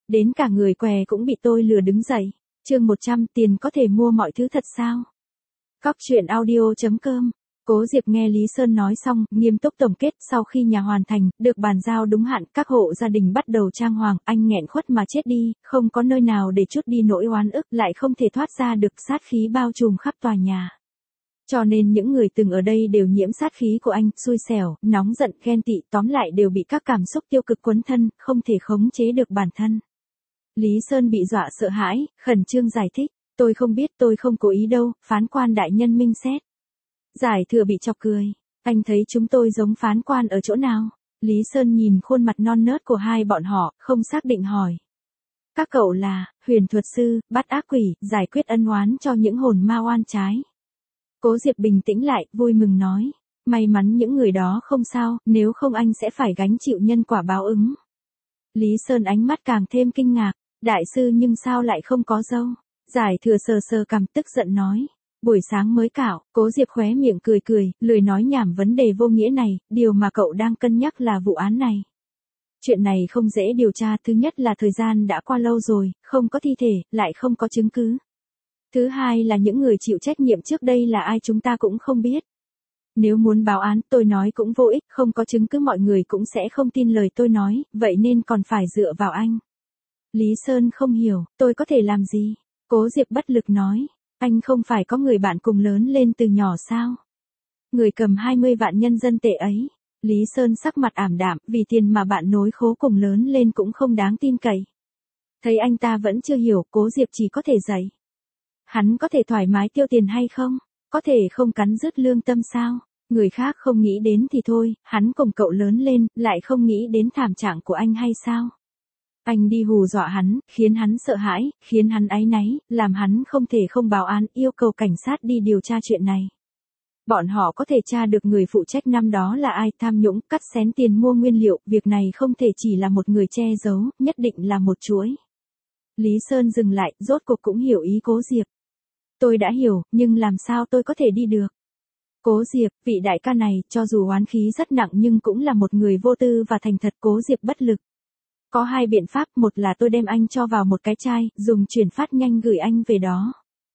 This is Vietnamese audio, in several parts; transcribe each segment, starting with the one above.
Đến cả người què cũng bị tôi lừa đứng dậy. Chương 100, tiền có thể mua mọi thứ thật sao? Cóc truyện audio.com. Cố Diệp nghe Lý Sơn nói xong, nghiêm túc tổng kết, sau khi nhà hoàn thành, được bàn giao đúng hạn, các hộ gia đình bắt đầu trang hoàng, anh nghẹn khuất mà chết đi, không có nơi nào để trút đi nỗi oán ức, lại không thể thoát ra được, sát khí bao trùm khắp tòa nhà. Cho nên những người từng ở đây đều nhiễm sát khí của anh, xui xẻo, nóng giận, ghen tị, tóm lại đều bị các cảm xúc tiêu cực quấn thân, không thể khống chế được bản thân. Lý Sơn bị dọa sợ hãi, khẩn trương giải thích, tôi không biết, tôi không cố ý đâu, phán quan đại nhân minh xét. Giải Thừa bị chọc cười, anh thấy chúng tôi giống phán quan ở chỗ nào? Lý Sơn nhìn khuôn mặt non nớt của hai bọn họ, không xác định hỏi. Các cậu là, huyền thuật sư, bắt ác quỷ, giải quyết ân oán cho những hồn ma oan trái. Cố Diệp bình tĩnh lại, vui mừng nói. May mắn những người đó không sao, nếu không anh sẽ phải gánh chịu nhân quả báo ứng. Lý Sơn ánh mắt càng thêm kinh ngạc, đại sư nhưng sao lại không có dâu? Giải Thừa sờ sờ cằm tức giận nói. Buổi sáng mới cạo, Cố Diệp khóe miệng cười cười, lười nói nhảm vấn đề vô nghĩa này, điều mà cậu đang cân nhắc là vụ án này. Chuyện này không dễ điều tra, thứ nhất là thời gian đã qua lâu rồi, không có thi thể, lại không có chứng cứ. Thứ hai là những người chịu trách nhiệm trước đây là ai chúng ta cũng không biết. Nếu muốn báo án, tôi nói cũng vô ích, không có chứng cứ mọi người cũng sẽ không tin lời tôi nói, vậy nên còn phải dựa vào anh. Lý Sơn không hiểu, tôi có thể làm gì? Cố Diệp bất lực nói. Anh không phải có người bạn cùng lớn lên từ nhỏ sao? Người cầm 20 vạn nhân dân tệ ấy. Lý Sơn sắc mặt ảm đạm, vì tiền mà bạn nối khố cùng lớn lên cũng không đáng tin cậy. Thấy anh ta vẫn chưa hiểu, Cố Diệp chỉ có thể dạy. Hắn có thể thoải mái tiêu tiền hay không? Có thể không cắn rứt lương tâm sao? Người khác không nghĩ đến thì thôi, hắn cùng cậu lớn lên, lại không nghĩ đến thảm trạng của anh hay sao? Anh đi hù dọa hắn, khiến hắn sợ hãi, khiến hắn áy náy, làm hắn không thể không báo án, yêu cầu cảnh sát đi điều tra chuyện này. Bọn họ có thể tra được người phụ trách năm đó là ai, tham nhũng, cắt xén tiền mua nguyên liệu, việc này không thể chỉ là một người che giấu, nhất định là một chuỗi. Lý Sơn dừng lại, rốt cuộc cũng hiểu ý Cố Diệp. Tôi đã hiểu, nhưng làm sao tôi có thể đi được? Cố Diệp, vị đại ca này, cho dù oán khí rất nặng nhưng cũng là một người vô tư và thành thật. Cố Diệp bất lực. Có hai biện pháp, một là tôi đem anh cho vào một cái chai, dùng chuyển phát nhanh gửi anh về đó.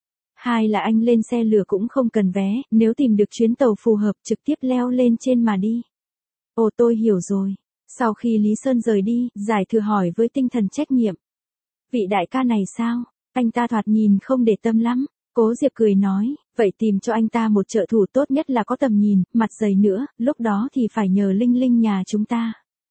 Hai là anh lên xe lửa cũng không cần vé, nếu tìm được chuyến tàu phù hợp trực tiếp leo lên trên mà đi. Ồ, tôi hiểu rồi. Sau khi Lý Sơn rời đi, Giải Thừa hỏi với tinh thần trách nhiệm. Vị đại ca này sao? Anh ta thoạt nhìn không để tâm lắm. Cố Diệp cười nói, vậy tìm cho anh ta một trợ thủ, tốt nhất là có tầm nhìn, mặt dày nữa, lúc đó thì phải nhờ Linh Linh nhà chúng ta.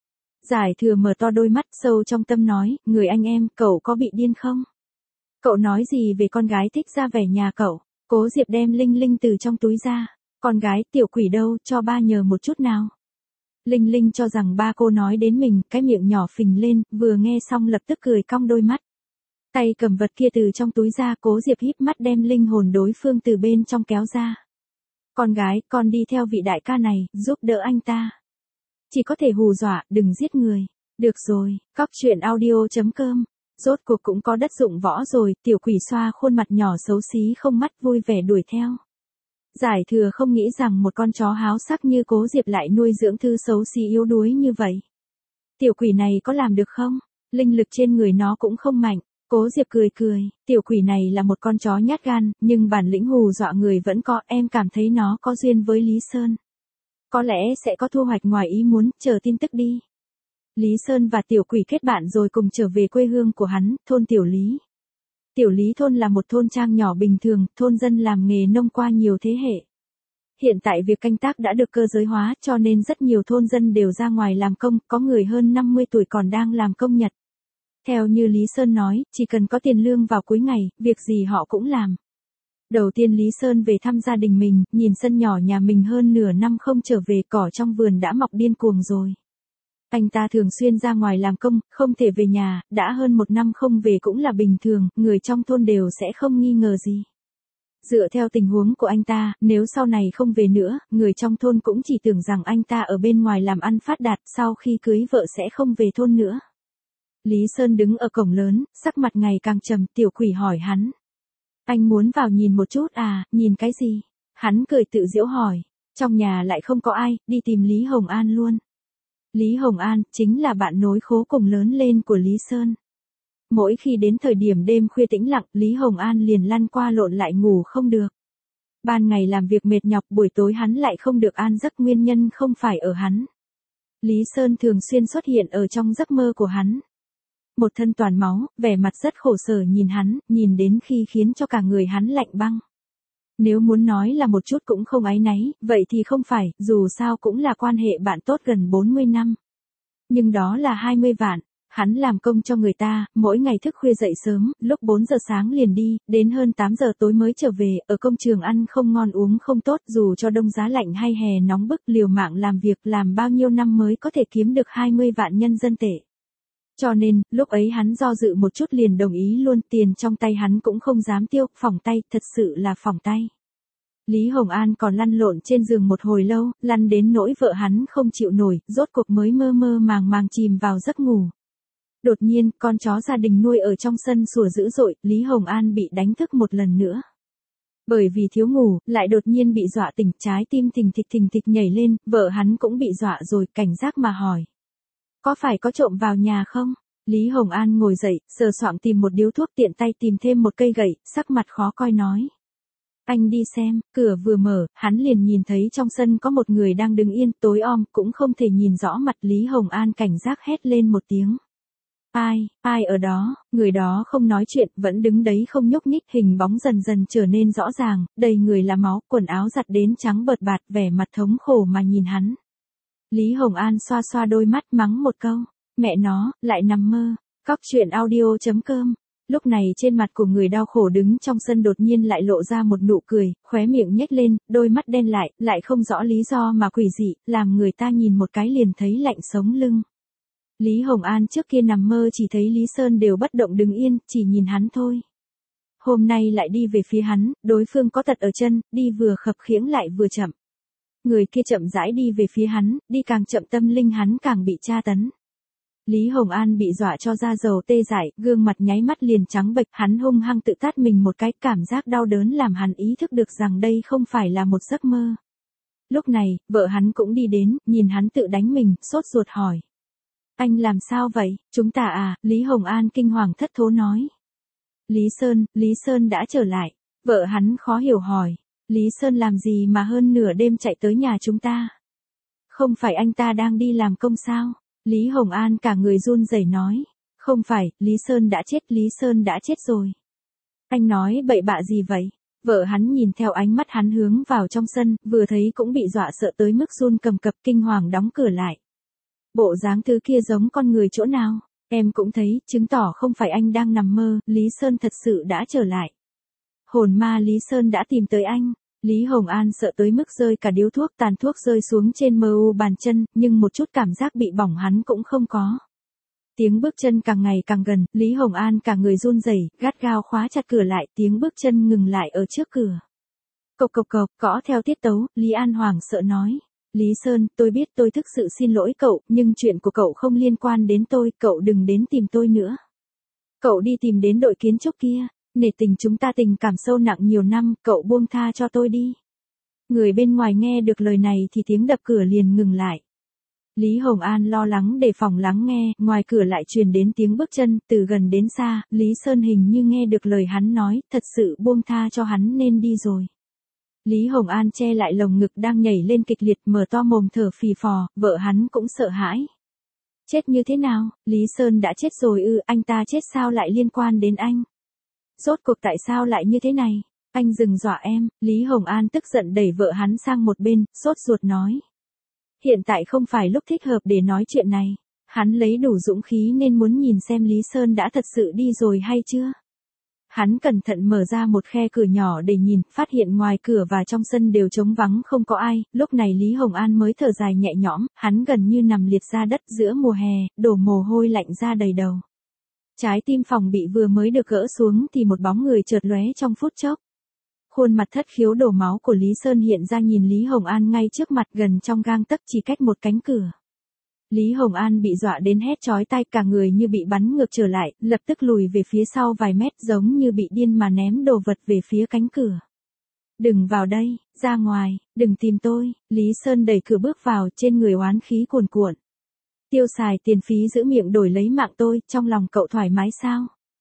Giải Thừa mở to đôi mắt, sâu trong tâm nói, người anh em, cậu có bị điên không? Cậu nói gì về con gái thích ra vẻ nhà cậu? Cố Diệp đem Linh Linh từ trong túi ra. Con gái, tiểu quỷ đâu, cho ba nhờ một chút nào. Linh Linh cho rằng ba cô nói đến mình, cái miệng nhỏ phình lên, vừa nghe xong lập tức cười cong đôi mắt. Tay cầm vật kia từ trong túi ra, Cố Diệp híp mắt đem linh hồn đối phương từ bên trong kéo ra. Con gái, con đi theo vị đại ca này, giúp đỡ anh ta. Chỉ có thể hù dọa, đừng giết người. Được rồi, cóc truyện audio.com. Rốt cuộc cũng có đất dụng võ rồi, tiểu quỷ xoa khuôn mặt nhỏ xấu xí không mắt vui vẻ đuổi theo. Giải Thừa không nghĩ rằng một con chó háo sắc như Cố Diệp lại nuôi dưỡng thư xấu xí yếu đuối như vậy. Tiểu quỷ này có làm được không? Linh lực trên người nó cũng không mạnh. Cố Diệp cười cười, tiểu quỷ này là một con chó nhát gan, nhưng bản lĩnh hù dọa người vẫn có, em cảm thấy nó có duyên với Lý Sơn. Có lẽ sẽ có thu hoạch ngoài ý muốn, chờ tin tức đi. Lý Sơn và tiểu quỷ kết bạn rồi cùng trở về quê hương của hắn, thôn Tiểu Lý. Tiểu Lý thôn là một thôn trang nhỏ bình thường, thôn dân làm nghề nông qua nhiều thế hệ. Hiện tại việc canh tác đã được cơ giới hóa, cho nên rất nhiều thôn dân đều ra ngoài làm công, có người hơn 50 tuổi còn đang làm công nhật. Theo như Lý Sơn nói, chỉ cần có tiền lương vào cuối ngày, việc gì họ cũng làm. Đầu tiên Lý Sơn về thăm gia đình mình, nhìn sân nhỏ nhà mình hơn nửa năm không trở về, cỏ trong vườn đã mọc điên cuồng rồi. Anh ta thường xuyên ra ngoài làm công, không thể về nhà, đã hơn một năm không về cũng là bình thường, người trong thôn đều sẽ không nghi ngờ gì. Dựa theo tình huống của anh ta, nếu sau này không về nữa, người trong thôn cũng chỉ tưởng rằng anh ta ở bên ngoài làm ăn phát đạt, sau khi cưới vợ sẽ không về thôn nữa. Lý Sơn đứng ở cổng lớn, sắc mặt ngày càng trầm, tiểu quỷ hỏi hắn. Anh muốn vào nhìn một chút à, nhìn cái gì? Hắn cười tự giễu hỏi. Trong nhà lại không có ai, đi tìm Lý Hồng An luôn. Lý Hồng An, chính là bạn nối khố cùng lớn lên của Lý Sơn. mỗi khi đến thời điểm đêm khuya tĩnh lặng, Lý Hồng An liền lăn qua lộn lại ngủ không được. Ban ngày làm việc mệt nhọc, buổi tối hắn lại không được an giấc, nguyên nhân không phải ở hắn. Lý Sơn thường xuyên xuất hiện ở trong giấc mơ của hắn. Một thân toàn máu, vẻ mặt rất khổ sở nhìn hắn, nhìn đến khi khiến cho cả người hắn lạnh băng. Nếu muốn nói là một chút cũng không áy náy, vậy thì không phải, dù sao cũng là quan hệ bạn tốt gần 40 năm. Nhưng đó là 20 vạn. Hắn làm công cho người ta, mỗi ngày thức khuya dậy sớm, lúc 4 giờ sáng liền đi, đến hơn 8 giờ tối mới trở về, ở công trường ăn không ngon uống không tốt, dù cho đông giá lạnh hay hè nóng bức, liều mạng làm việc, làm bao nhiêu năm mới có thể kiếm được 20 vạn nhân dân tệ. Cho nên, lúc ấy hắn do dự một chút liền đồng ý luôn, tiền trong tay hắn cũng không dám tiêu, phỏng tay, thật sự là phỏng tay. Lý Hồng An còn lăn lộn trên giường một hồi lâu, lăn đến nỗi vợ hắn không chịu nổi, rốt cuộc mới mơ mơ màng màng chìm vào giấc ngủ. Đột nhiên, con chó gia đình nuôi ở trong sân sủa dữ dội, Lý Hồng An bị đánh thức một lần nữa. Bởi vì thiếu ngủ, lại đột nhiên bị dọa tỉnh, trái tim thình thịch nhảy lên, vợ hắn cũng bị dọa rồi, cảnh giác mà hỏi. Có phải có trộm vào nhà không? Lý Hồng An ngồi dậy, sờ soạng tìm một điếu thuốc, tiện tay tìm thêm một cây gậy, sắc mặt khó coi nói. Anh đi xem, cửa vừa mở, hắn liền nhìn thấy trong sân có một người đang đứng yên, tối om, cũng không thể nhìn rõ mặt. Lý Hồng An cảnh giác hét lên một tiếng. Ai ở đó, người đó không nói chuyện, vẫn đứng đấy không nhúc nhích, hình bóng dần dần trở nên rõ ràng, đầy người là máu, quần áo giặt đến trắng bợt bạt, vẻ mặt thống khổ mà nhìn hắn. Lý Hồng An xoa xoa đôi mắt mắng một câu, mẹ nó, lại nằm mơ. Cóc truyện audio.com. Lúc này trên mặt của người đau khổ đứng trong sân đột nhiên lại lộ ra một nụ cười, khóe miệng nhếch lên, đôi mắt đen lại không rõ lý do mà quỷ dị, làm người ta nhìn một cái liền thấy lạnh sống lưng. Lý Hồng An trước kia nằm mơ chỉ thấy Lý Sơn đều bất động đứng yên, chỉ nhìn hắn thôi. Hôm nay lại đi về phía hắn, đối phương có tật ở chân, đi vừa khập khiễng lại vừa chậm. Người kia chậm rãi đi về phía hắn, đi càng chậm tâm linh hắn càng bị tra tấn. Lý Hồng An bị dọa cho da dầu tê dại, gương mặt nháy mắt liền trắng bệch, hắn hung hăng tự tát mình một cái, cảm giác đau đớn làm hắn ý thức được rằng đây không phải là một giấc mơ. Lúc này, vợ hắn cũng đi đến, nhìn hắn tự đánh mình, sốt ruột hỏi. Anh làm sao vậy, chúng ta à, Lý Hồng An kinh hoàng thất thố nói. Lý Sơn đã trở lại, vợ hắn khó hiểu hỏi. Lý Sơn làm gì mà hơn nửa đêm chạy tới nhà chúng ta? Không phải anh ta đang đi làm công sao? Lý Hồng An cả người run rẩy nói. Không phải, Lý Sơn đã chết rồi. Anh nói bậy bạ gì vậy? Vợ hắn nhìn theo ánh mắt hắn hướng vào trong sân, vừa thấy cũng bị dọa sợ tới mức run cầm cập, kinh hoàng đóng cửa lại. Bộ dáng thứ kia giống con người chỗ nào? Em cũng thấy, chứng tỏ không phải anh đang nằm mơ, Lý Sơn thật sự đã trở lại. Hồn ma Lý Sơn đã tìm tới anh. Lý Hồng An sợ tới mức rơi cả điếu thuốc, tàn thuốc rơi xuống trên mu bàn chân, nhưng một chút cảm giác bị bỏng hắn cũng không có. Tiếng bước chân càng ngày càng gần, Lý Hồng An cả người run rẩy, gắt gao khóa chặt cửa lại, tiếng bước chân ngừng lại ở trước cửa. Cộc cộc cộc, gõ theo tiết tấu, Lý An hoảng sợ nói. Lý Sơn, tôi biết tôi thực sự xin lỗi cậu, nhưng chuyện của cậu không liên quan đến tôi, cậu đừng đến tìm tôi nữa. Cậu đi tìm đến đội kiến trúc kia. Nể tình chúng ta tình cảm sâu nặng nhiều năm, cậu buông tha cho tôi đi. Người bên ngoài nghe được lời này thì tiếng đập cửa liền ngừng lại. Lý Hồng An lo lắng đề phòng lắng nghe, ngoài cửa lại truyền đến tiếng bước chân, từ gần đến xa, Lý Sơn hình như nghe được lời hắn nói, thật sự buông tha cho hắn nên đi rồi. Lý Hồng An che lại lồng ngực đang nhảy lên kịch liệt, mở to mồm thở phì phò, vợ hắn cũng sợ hãi. Chết như thế nào? Lý Sơn đã chết rồi ư? Anh ta chết sao lại liên quan đến anh? Rốt cuộc tại sao lại như thế này? Anh đừng dọa em. Lý Hồng An tức giận đẩy vợ hắn sang một bên, sốt ruột nói. Hiện tại không phải lúc thích hợp để nói chuyện này. Hắn lấy đủ dũng khí nên muốn nhìn xem Lý Sơn đã thật sự đi rồi hay chưa. Hắn cẩn thận mở ra một khe cửa nhỏ để nhìn, phát hiện ngoài cửa và trong sân đều trống vắng không có ai, lúc này Lý Hồng An mới thở dài nhẹ nhõm, hắn gần như nằm liệt ra đất giữa mùa hè, đổ mồ hôi lạnh ra đầy đầu. Trái tim phòng bị vừa mới được gỡ xuống thì một bóng người chợt lóe trong phút chốc. Khuôn mặt thất khiếu đổ máu của Lý Sơn hiện ra nhìn Lý Hồng An ngay trước mặt, gần trong gang tấc, chỉ cách một cánh cửa. Lý Hồng An bị dọa đến hét chói tai, cả người như bị bắn ngược trở lại, lập tức lùi về phía sau vài mét, giống như bị điên mà ném đồ vật về phía cánh cửa. Đừng vào đây, ra ngoài, đừng tìm tôi. Lý Sơn đẩy cửa bước vào, trên người oán khí cuồn cuộn. Tiêu xài tiền phí giữ miệng đổi lấy mạng tôi, trong lòng cậu thoải mái sao?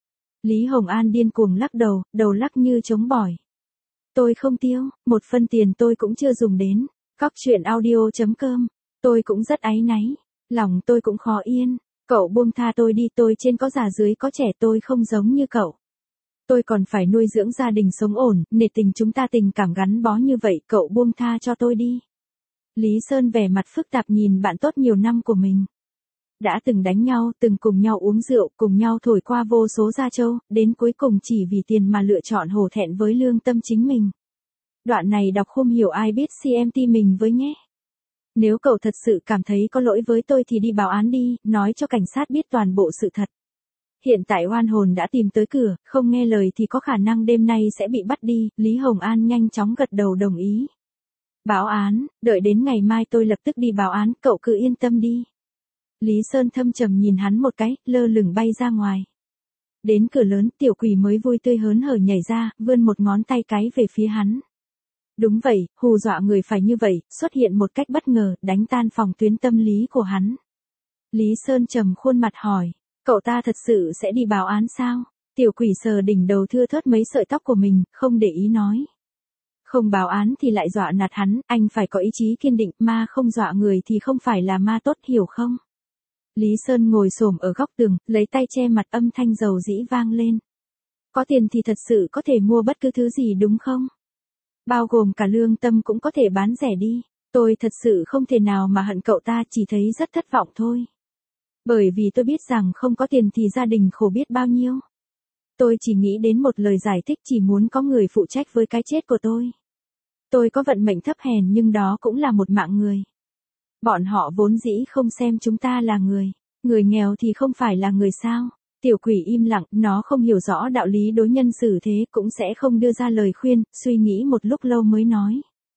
Lý Hồng An điên cuồng lắc đầu lắc như trống bỏi. Tôi không tiêu, một phân tiền tôi cũng chưa dùng đến. Cóc truyện audio.com. Tôi cũng rất áy náy. Lòng tôi cũng khó yên. Cậu buông tha tôi đi, tôi trên có già dưới có trẻ, tôi không giống như cậu. Tôi còn phải nuôi dưỡng gia đình sống ổn, nể tình chúng ta tình cảm gắn bó như vậy, cậu buông tha cho tôi đi. Lý Sơn vẻ mặt phức tạp nhìn bạn tốt nhiều năm của mình. Đã từng đánh nhau, từng cùng nhau uống rượu, cùng nhau thổi qua vô số gia châu, đến cuối cùng chỉ vì tiền mà lựa chọn hổ thẹn với lương tâm chính mình. Đoạn này đọc không hiểu ai biết CMT mình với nhé. Nếu cậu thật sự cảm thấy có lỗi với tôi thì đi báo án đi, nói cho cảnh sát biết toàn bộ sự thật. Hiện tại oan hồn đã tìm tới cửa, không nghe lời thì có khả năng đêm nay sẽ bị bắt đi, Lý Hồng An nhanh chóng gật đầu đồng ý. Báo án, đợi đến ngày mai tôi lập tức đi báo án, cậu cứ yên tâm đi. Lý Sơn thâm trầm nhìn hắn một cái, lơ lửng bay ra ngoài. Đến cửa lớn, tiểu quỷ mới vui tươi hớn hở nhảy ra, vươn một ngón tay cái về phía hắn. Đúng vậy, hù dọa người phải như vậy, xuất hiện một cách bất ngờ, đánh tan phòng tuyến tâm lý của hắn. Lý Sơn trầm khuôn mặt hỏi, cậu ta thật sự sẽ đi báo án sao? Tiểu quỷ sờ đỉnh đầu thưa thớt mấy sợi tóc của mình, không để ý nói. Không báo án thì lại dọa nạt hắn, anh phải có ý chí kiên định, ma không dọa người thì không phải là ma tốt, hiểu không? Lý Sơn ngồi xổm ở góc tường, lấy tay che mặt, âm thanh dầu dĩ vang lên. Có tiền thì thật sự có thể mua bất cứ thứ gì đúng không? Bao gồm cả lương tâm cũng có thể bán rẻ đi. Tôi thật sự không thể nào mà hận cậu ta, chỉ thấy rất thất vọng thôi. Bởi vì tôi biết rằng không có tiền thì gia đình khổ biết bao nhiêu. Tôi chỉ nghĩ đến một lời giải thích, chỉ muốn có người phụ trách với cái chết của tôi. Tôi có vận mệnh thấp hèn nhưng đó cũng là một mạng người. Bọn họ vốn dĩ không xem chúng ta là người. Người nghèo thì không phải là người sao? Tiểu quỷ im lặng, nó không hiểu rõ đạo lý đối nhân xử thế, cũng sẽ không đưa ra lời khuyên, suy nghĩ một lúc lâu mới nói.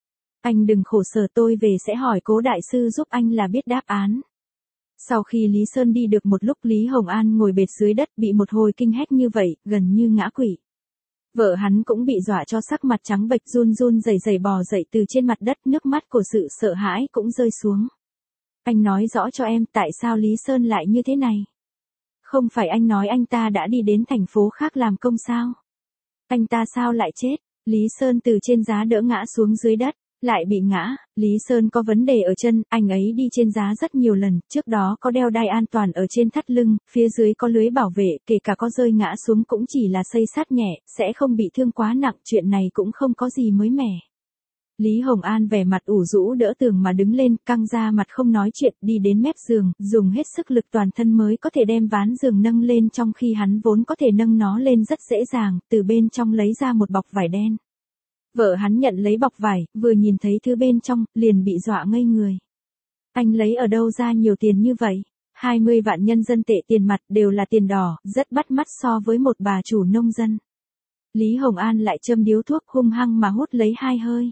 Anh đừng khổ sở, tôi về sẽ hỏi Cố đại sư giúp anh là biết đáp án. Sau khi Lý Sơn đi được một lúc, Lý Hồng An ngồi bệt dưới đất, bị một hồi kinh hét như vậy, gần như ngã quỵ. Vợ hắn cũng bị dọa cho sắc mặt trắng bệch, run run rẩy rẩy bò dậy từ trên mặt đất, nước mắt của sự sợ hãi cũng rơi xuống. Anh nói rõ cho em, tại sao Lý Sơn lại như thế này? Không phải anh nói anh ta đã đi đến thành phố khác làm công sao? Anh ta sao lại chết? Lý Sơn từ trên giá đỡ ngã xuống dưới đất, lại bị ngã. Lý Sơn có vấn đề ở chân, anh ấy đi trên giá rất nhiều lần, trước đó có đeo đai an toàn ở trên thắt lưng, phía dưới có lưới bảo vệ, kể cả có rơi ngã xuống cũng chỉ là xây xát nhẹ, sẽ không bị thương quá nặng, chuyện này cũng không có gì mới mẻ. Lý Hồng An vẻ mặt ủ rũ đỡ tường mà đứng lên, căng ra mặt không nói chuyện, đi đến mép giường, dùng hết sức lực toàn thân mới có thể đem ván giường nâng lên, trong khi hắn vốn có thể nâng nó lên rất dễ dàng, từ bên trong lấy ra một bọc vải đen. Vợ hắn nhận lấy bọc vải, vừa nhìn thấy thứ bên trong, liền bị dọa ngây người. Anh lấy ở đâu ra nhiều tiền như vậy? 20 vạn nhân dân tệ, tiền mặt, đều là tiền đỏ, rất bắt mắt so với một bà chủ nông dân. Lý Hồng An lại châm điếu thuốc, hung hăng mà hút lấy 2 hơi.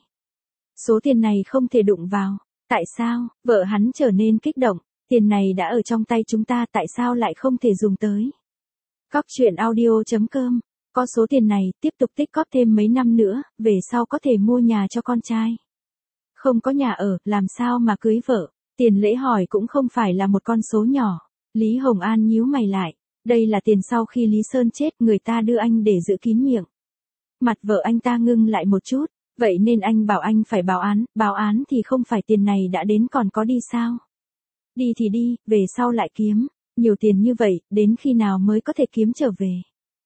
Số tiền này không thể đụng vào. Tại sao? Vợ hắn trở nên kích động. Tiền này đã ở trong tay chúng ta, tại sao lại không thể dùng tới? Cóc truyện audio.com. Có số tiền này, tiếp tục tích góp thêm mấy năm nữa, về sau có thể mua nhà cho con trai. Không có nhà ở, làm sao mà cưới vợ? Tiền lễ hỏi cũng không phải là một con số nhỏ. Lý Hồng An nhíu mày lại. Đây là tiền sau khi Lý Sơn chết, người ta đưa anh để giữ kín miệng. Mặt vợ anh ta ngưng lại một chút. Vậy nên anh bảo anh phải báo án thì không phải tiền này đã đến còn có đi sao? Đi thì đi, về sau lại kiếm, nhiều tiền như vậy, đến khi nào mới có thể kiếm trở về?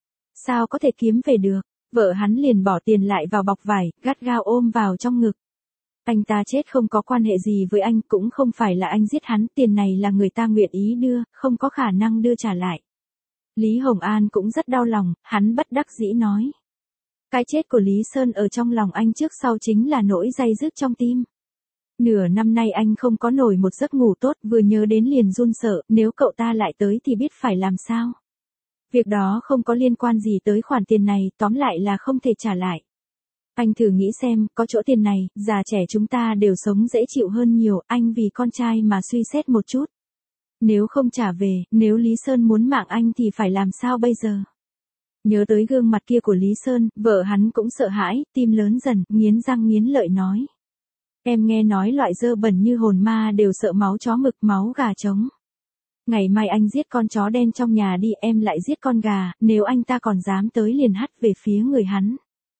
Sao có thể kiếm về được? Vợ hắn liền bỏ tiền lại vào bọc vải, gắt gao ôm vào trong ngực. Anh ta chết không có quan hệ gì với anh, cũng không phải là anh giết hắn, tiền này là người ta nguyện ý đưa, không có khả năng đưa trả lại. Lý Hồng An cũng rất đau lòng, hắn bất đắc dĩ nói. Cái chết của Lý Sơn ở trong lòng anh trước sau chính là nỗi day dứt trong tim. Nửa năm nay anh không có nổi một giấc ngủ tốt, vừa nhớ đến liền run sợ, nếu cậu ta lại tới thì biết phải làm sao. Việc đó không có liên quan gì tới khoản tiền này, tóm lại là không thể trả lại. Anh thử nghĩ xem, có chỗ tiền này, già trẻ chúng ta đều sống dễ chịu hơn nhiều, anh vì con trai mà suy xét một chút. Nếu không trả về, nếu Lý Sơn muốn mạng anh thì phải làm sao bây giờ? Nhớ tới gương mặt kia của Lý Sơn, vợ hắn cũng sợ hãi, tim lớn dần, nghiến răng nghiến lợi nói. Em nghe nói loại dơ bẩn như hồn ma đều sợ máu chó mực, máu gà trống. Ngày mai anh giết con chó đen trong nhà đi, em lại giết con gà, nếu anh ta còn dám tới liền hắt về phía người hắn.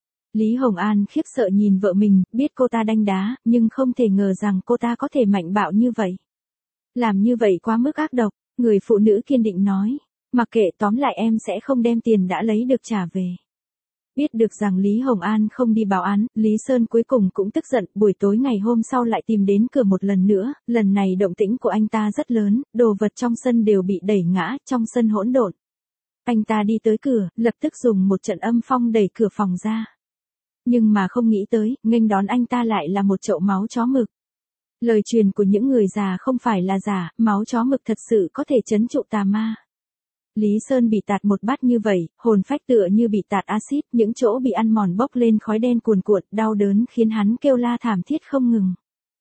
Lý Hồng An khiếp sợ nhìn vợ mình, biết cô ta đanh đá, nhưng không thể ngờ rằng cô ta có thể mạnh bạo như vậy. Làm như vậy quá mức ác độc, người phụ nữ kiên định nói. Mặc kệ, tóm lại em sẽ không đem tiền đã lấy được trả về. Biết được rằng Lý Hồng An không đi báo án, Lý Sơn cuối cùng cũng tức giận, buổi tối ngày hôm sau lại tìm đến cửa một lần nữa, lần này động tĩnh của anh ta rất lớn, đồ vật trong sân đều bị đẩy ngã, trong sân hỗn độn. Anh ta đi tới cửa, lập tức dùng một trận âm phong đẩy cửa phòng ra. Nhưng mà không nghĩ tới, nghênh đón anh ta lại là một chậu máu chó mực. Lời truyền của những người già không phải là giả, máu chó mực thật sự có thể trấn trụ tà ma. Lý Sơn bị tạt một bát như vậy, hồn phách tựa như bị tạt axit, những chỗ bị ăn mòn bốc lên khói đen cuồn cuộn, đau đớn khiến hắn kêu la thảm thiết không ngừng.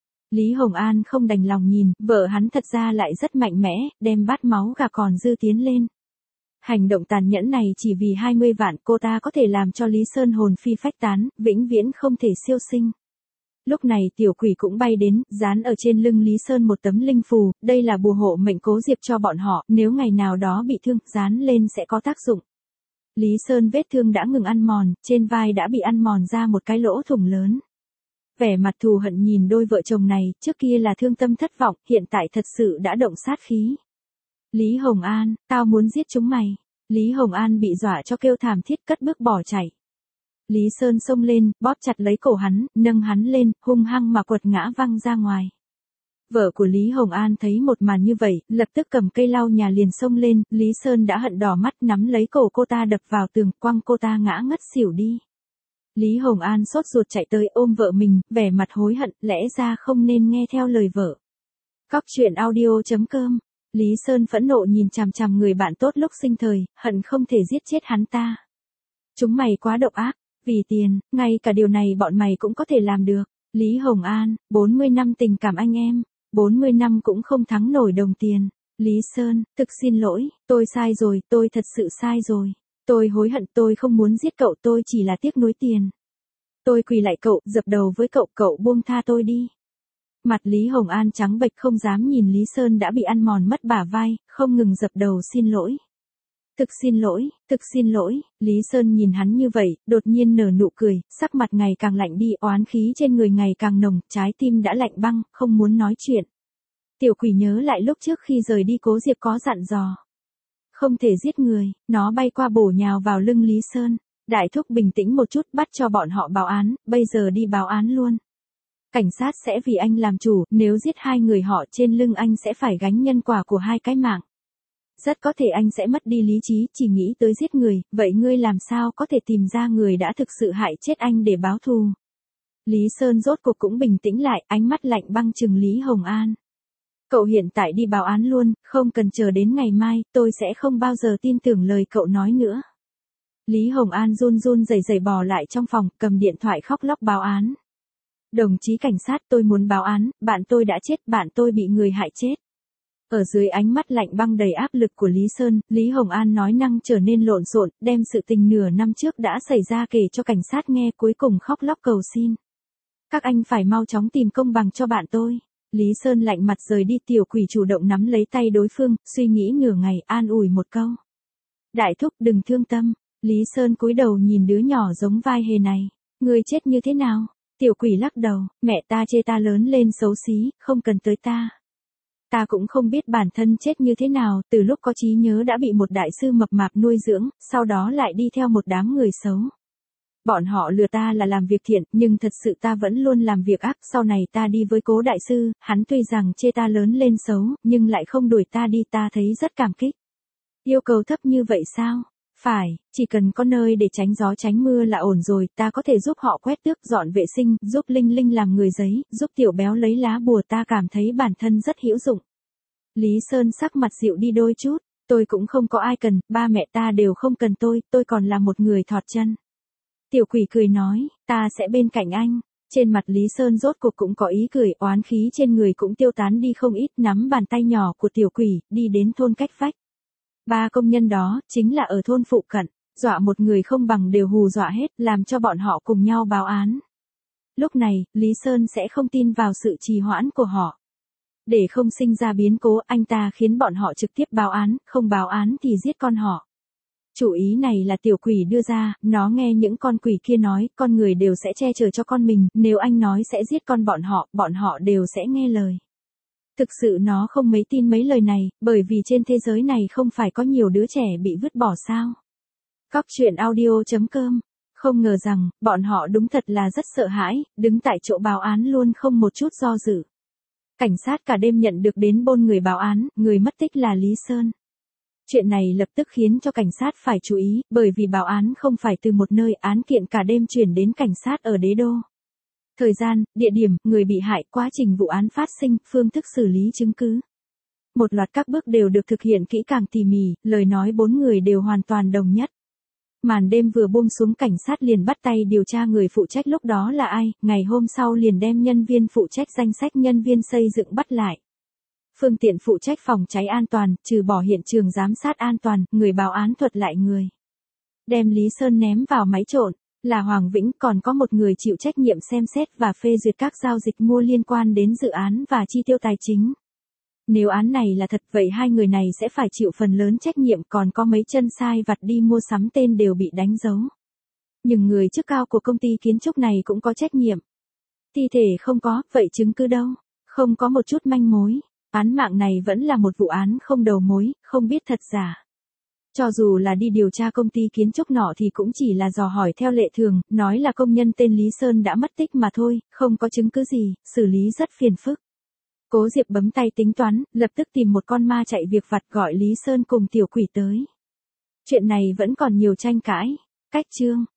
Lý Hồng An không đành lòng nhìn, vợ hắn thật ra lại rất mạnh mẽ, đem bát máu gà còn dư tiến lên. Hành động tàn nhẫn này chỉ vì 20 vạn, cô ta có thể làm cho Lý Sơn hồn phi phách tán, vĩnh viễn không thể siêu sinh. Lúc này tiểu quỷ cũng bay đến, dán ở trên lưng Lý Sơn một tấm linh phù, đây là bùa hộ mệnh Cố Diệp cho bọn họ, nếu ngày nào đó bị thương, dán lên sẽ có tác dụng. Lý Sơn vết thương đã ngừng ăn mòn, trên vai đã bị ăn mòn ra một cái lỗ thủng lớn. Vẻ mặt thù hận nhìn đôi vợ chồng này, trước kia là thương tâm thất vọng, hiện tại thật sự đã động sát khí. Lý Hồng An, tao muốn giết chúng mày. Lý Hồng An bị dọa cho kêu thảm thiết cất bước bỏ chạy. Lý Sơn xông lên, bóp chặt lấy cổ hắn, nâng hắn lên, hung hăng mà quật ngã văng ra ngoài. Vợ của Lý Hồng An thấy một màn như vậy, lập tức cầm cây lau nhà liền xông lên, Lý Sơn đã hận đỏ mắt nắm lấy cổ cô ta đập vào tường, quăng cô ta ngã ngất xỉu đi. Lý Hồng An sốt ruột chạy tới ôm vợ mình, vẻ mặt hối hận, lẽ ra không nên nghe theo lời vợ. Cóc truyện audio.com. Lý Sơn phẫn nộ nhìn chằm chằm người bạn tốt lúc sinh thời, hận không thể giết chết hắn ta. Chúng mày quá độc ác, vì tiền, ngay cả điều này bọn mày cũng có thể làm được. Lý Hồng An, 40 năm tình cảm anh em, 40 năm cũng không thắng nổi đồng tiền. Lý Sơn, thực xin lỗi, tôi sai rồi, tôi thật sự sai rồi. Tôi hối hận, tôi không muốn giết cậu, tôi chỉ là tiếc nuối tiền. Tôi quỳ lại cậu, dập đầu với cậu, cậu buông tha tôi đi. Mặt Lý Hồng An trắng bệch không dám nhìn Lý Sơn đã bị ăn mòn mất bả vai, không ngừng dập đầu xin lỗi. Thực xin lỗi, Lý Sơn nhìn hắn như vậy, đột nhiên nở nụ cười, sắc mặt ngày càng lạnh đi, oán khí trên người ngày càng nồng, trái tim đã lạnh băng, không muốn nói chuyện. Tiểu quỷ nhớ lại lúc trước khi rời đi Cố Diệp có dặn dò. Không thể giết người, nó bay qua bổ nhào vào lưng Lý Sơn. Đại thúc bình tĩnh một chút, bắt cho bọn họ báo án, bây giờ đi báo án luôn. Cảnh sát sẽ vì anh làm chủ, nếu giết hai người họ trên lưng anh sẽ phải gánh nhân quả của hai cái mạng. Rất có thể anh sẽ mất đi lý trí, chỉ nghĩ tới giết người, vậy ngươi làm sao có thể tìm ra người đã thực sự hại chết anh để báo thù. Lý Sơn rốt cuộc cũng bình tĩnh lại, ánh mắt lạnh băng trừng Lý Hồng An. Cậu hiện tại đi báo án luôn, không cần chờ đến ngày mai, tôi sẽ không bao giờ tin tưởng lời cậu nói nữa. Lý Hồng An run run rẩy rẩy bò lại trong phòng, cầm điện thoại khóc lóc báo án. Đồng chí cảnh sát, tôi muốn báo án, bạn tôi đã chết, bạn tôi bị người hại chết. Ở dưới ánh mắt lạnh băng đầy áp lực của Lý Sơn, Lý Hồng An nói năng trở nên lộn xộn, đem sự tình nửa năm trước đã xảy ra kể cho cảnh sát nghe, cuối cùng khóc lóc cầu xin. Các anh phải mau chóng tìm công bằng cho bạn tôi. Lý Sơn lạnh mặt rời đi, tiểu quỷ chủ động nắm lấy tay đối phương, suy nghĩ nửa ngày, an ủi một câu. Đại thúc đừng thương tâm. Lý Sơn cúi đầu nhìn đứa nhỏ giống vai hề này. Người chết như thế nào? Tiểu quỷ lắc đầu, mẹ ta chê ta lớn lên xấu xí, không cần tới ta. Ta cũng không biết bản thân chết như thế nào, từ lúc có trí nhớ đã bị một đại sư mập mạp nuôi dưỡng, sau đó lại đi theo một đám người xấu. Bọn họ lừa ta là làm việc thiện, nhưng thật sự ta vẫn luôn làm việc ác, sau này ta đi với Cố đại sư, hắn tuy rằng chê ta lớn lên xấu, nhưng lại không đuổi ta đi, ta thấy rất cảm kích. Yêu cầu thấp như vậy sao? Phải, chỉ cần có nơi để tránh gió tránh mưa là ổn rồi, ta có thể giúp họ quét tước, dọn vệ sinh, giúp Linh Linh làm người giấy, giúp Tiểu Béo lấy lá bùa, ta cảm thấy bản thân rất hữu dụng. Lý Sơn sắc mặt dịu đi đôi chút, tôi cũng không có ai cần, ba mẹ ta đều không cần tôi còn là một người thọt chân. Tiểu quỷ cười nói, ta sẽ bên cạnh anh. Trên mặt Lý Sơn rốt cuộc cũng có ý cười, oán khí trên người cũng tiêu tán đi không ít, nắm bàn tay nhỏ của tiểu quỷ, đi đến thôn cách vách. Ba công nhân đó, chính là ở thôn phụ cận, dọa một người không bằng đều hù dọa hết, làm cho bọn họ cùng nhau báo án. Lúc này, Lý Sơn sẽ không tin vào sự trì hoãn của họ. Để không sinh ra biến cố, anh ta khiến bọn họ trực tiếp báo án, không báo án thì giết con họ. Chủ ý này là tiểu quỷ đưa ra, nó nghe những con quỷ kia nói, con người đều sẽ che chở cho con mình, nếu anh nói sẽ giết con bọn họ đều sẽ nghe lời. Thực sự nó không mấy tin mấy lời này, bởi vì trên thế giới này không phải có nhiều đứa trẻ bị vứt bỏ sao. Cóc truyện audio.com. Không ngờ rằng, bọn họ đúng thật là rất sợ hãi, đứng tại chỗ báo án luôn không một chút do dự. Cảnh sát cả đêm nhận được đến bôn người báo án, người mất tích là Lý Sơn. Chuyện này lập tức khiến cho cảnh sát phải chú ý, bởi vì báo án không phải từ một nơi, án kiện cả đêm chuyển đến cảnh sát ở Đế Đô. Thời gian, địa điểm, người bị hại, quá trình vụ án phát sinh, phương thức xử lý chứng cứ. Một loạt các bước đều được thực hiện kỹ càng tỉ mỉ, lời nói bốn người đều hoàn toàn đồng nhất. Màn đêm vừa buông xuống, cảnh sát liền bắt tay điều tra người phụ trách lúc đó là ai, ngày hôm sau liền đem nhân viên phụ trách danh sách nhân viên xây dựng bắt lại. Phương tiện phụ trách phòng cháy an toàn, trừ bỏ hiện trường giám sát an toàn, người báo án thuật lại người. Đem Lý Sơn ném vào máy trộn, là Hoàng Vĩnh, còn có một người chịu trách nhiệm xem xét và phê duyệt các giao dịch mua liên quan đến dự án và chi tiêu tài chính. Nếu án này là thật vậy hai người này sẽ phải chịu phần lớn trách nhiệm, còn có mấy chân sai vặt đi mua sắm tên đều bị đánh dấu. Nhưng người chức cao của công ty kiến trúc này cũng có trách nhiệm. Thi thể không có, vậy chứng cứ đâu? Không có một chút manh mối. Án mạng này vẫn là một vụ án không đầu mối, không biết thật giả. Cho dù là đi điều tra công ty kiến trúc nọ thì cũng chỉ là dò hỏi theo lệ thường, nói là công nhân tên Lý Sơn đã mất tích mà thôi, không có chứng cứ gì, xử lý rất phiền phức. Cố Diệp bấm tay tính toán, lập tức tìm một con ma chạy việc vặt gọi Lý Sơn cùng tiểu quỷ tới. Chuyện này vẫn còn nhiều tranh cãi. Cách chương